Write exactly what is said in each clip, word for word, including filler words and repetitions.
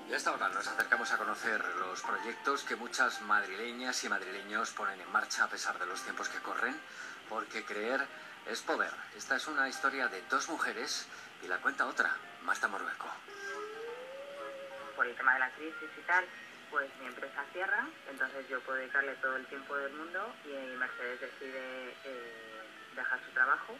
Y a esta hora nos acercamos a conocer los proyectos que muchas madrileñas y madrileños ponen en marcha a pesar de los tiempos que corren, porque creer es poder. Esta es una historia de dos mujeres y la cuenta otra, Marta Morueco. Por el tema de la crisis y tal, pues mi empresa cierra, entonces yo puedo dedicarle todo el tiempo del mundo y Mercedes decide eh, dejar su trabajo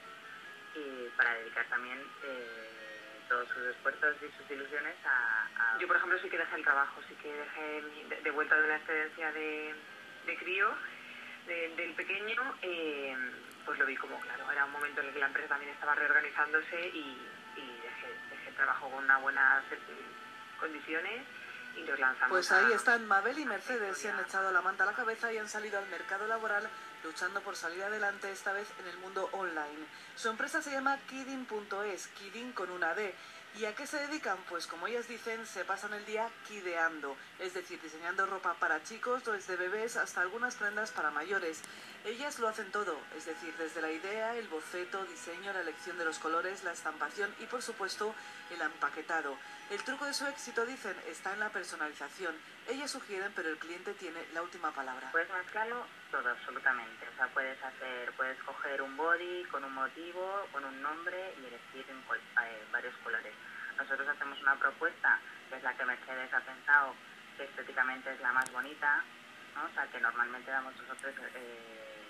y para dedicar también eh, todos sus esfuerzos y sus ilusiones a, a... Yo, por ejemplo, sí que dejé el trabajo, sí que dejé de, de vuelta de la excedencia de, de crío, de, del pequeño, eh, pues lo vi como claro, era un momento en el que la empresa también estaba reorganizándose y, y dejé, dejé el trabajo con unas buenas condiciones y nos lanzamos. Pues ahí están, Mabel y Mercedes se han echado la manta a la cabeza y han salido al mercado laboral luchando por salir adelante, esta vez en el mundo online. Su empresa se llama Kidding punto es, Kidding con una D. ¿Y a qué se dedican? Pues como ellas dicen, se pasan el día kideando, es decir, diseñando ropa para chicos, desde bebés hasta algunas prendas para mayores. Ellas lo hacen todo, es decir, desde la idea, el boceto, diseño, la elección de los colores, la estampación y, por supuesto, el empaquetado. El truco de su éxito, dicen, está en la personalización. Ellas sugieren, pero el cliente tiene la última palabra. Puedes mezclarlo todo, absolutamente. O sea, puedes hacer, puedes coger un body con un motivo, con un nombre y elegir en col eh, varios colores. Nosotros hacemos una propuesta, que es la que Mercedes ha pensado, que estéticamente es la más bonita, ¿no? O sea, que normalmente damos nosotros eh,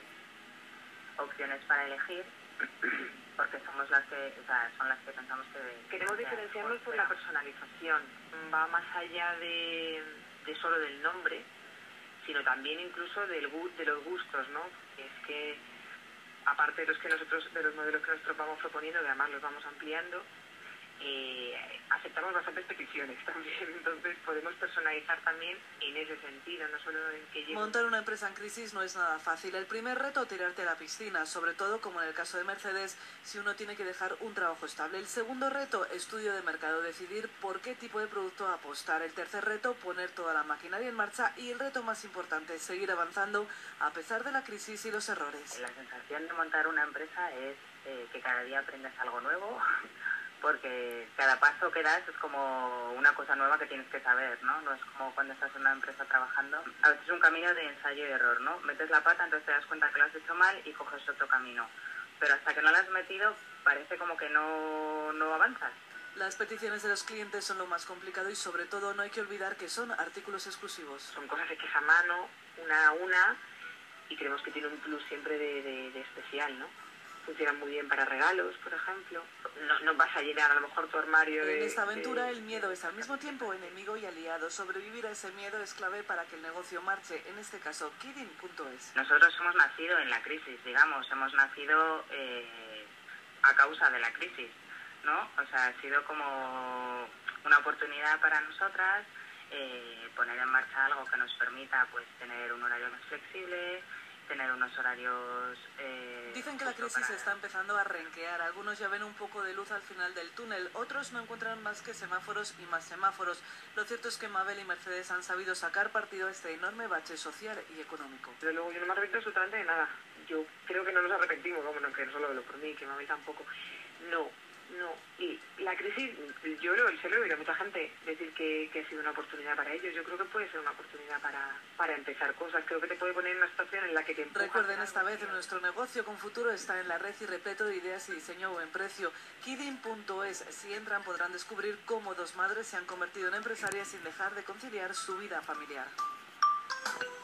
opciones para elegir, porque somos las que, o sea, son las que pensamos que... Queremos diferenciarnos por la personalización. Va más allá de, de solo del nombre, sino también incluso del, de los gustos, ¿no? Es que, aparte de los, que nosotros, de los modelos que nosotros vamos proponiendo, que además los vamos ampliando, Eh, aceptamos bastantes peticiones también, entonces podemos personalizar también en ese sentido, no solo en que llegue... Montar una empresa en crisis no es nada fácil. El primer reto, tirarte a la piscina, sobre todo, como en el caso de Mercedes, si uno tiene que dejar un trabajo estable. El segundo reto, estudio de mercado, decidir por qué tipo de producto apostar. El tercer reto, poner toda la maquinaria en marcha. Y el reto más importante, seguir avanzando a pesar de la crisis y los errores. La sensación de montar una empresa es eh, que cada día aprendes algo nuevo, porque cada paso que das es como una cosa nueva que tienes que saber, ¿no? No es como cuando estás en una empresa trabajando. A veces es un camino de ensayo y error, ¿no? Metes la pata, entonces te das cuenta que lo has hecho mal y coges otro camino. Pero hasta que no lo has metido, parece como que no, no avanzas. Las peticiones de los clientes son lo más complicado y sobre todo no hay que olvidar que son artículos exclusivos. Son cosas hechas a mano, una a una, y creemos que tiene un plus siempre de, de, de especial, ¿no? Funcionan muy bien para regalos, por ejemplo. No, no vas a llenar a lo mejor tu armario de... En esta aventura de... el miedo es al mismo tiempo enemigo y aliado. Sobrevivir a ese miedo es clave para que el negocio marche, en este caso Kidding punto es. Nosotros hemos nacido en la crisis, digamos, hemos nacido eh, a causa de la crisis, ¿no? O sea, ha sido como una oportunidad para nosotras eh, poner en marcha algo que nos permita pues tener un horario más flexible, tener unos horarios... Eh, Dicen que la crisis para... está empezando a renquear. Algunos ya ven un poco de luz al final del túnel, otros no encuentran más que semáforos y más semáforos. Lo cierto es que Mabel y Mercedes han sabido sacar partido a este enorme bache social y económico. Pero luego yo no me arrepiento absolutamente de nada. Yo creo que no nos arrepentimos, vamos, no, que no solo hablo por mí, que Mabel tampoco. No, no. Y la crisis, yo lo, se lo he oído a mucha gente decir que, que ha sido una oportunidad para ellos. Yo creo que puede ser una oportunidad para, para empezar cosas. Creo que te puede poner en una situación en la que te empuja. Recuerden, esta vez en nuestro negocio con futuro está en la red y repleto de ideas y diseño a buen precio. Kidding punto es. Si entran podrán descubrir cómo dos madres se han convertido en empresarias sin dejar de conciliar su vida familiar.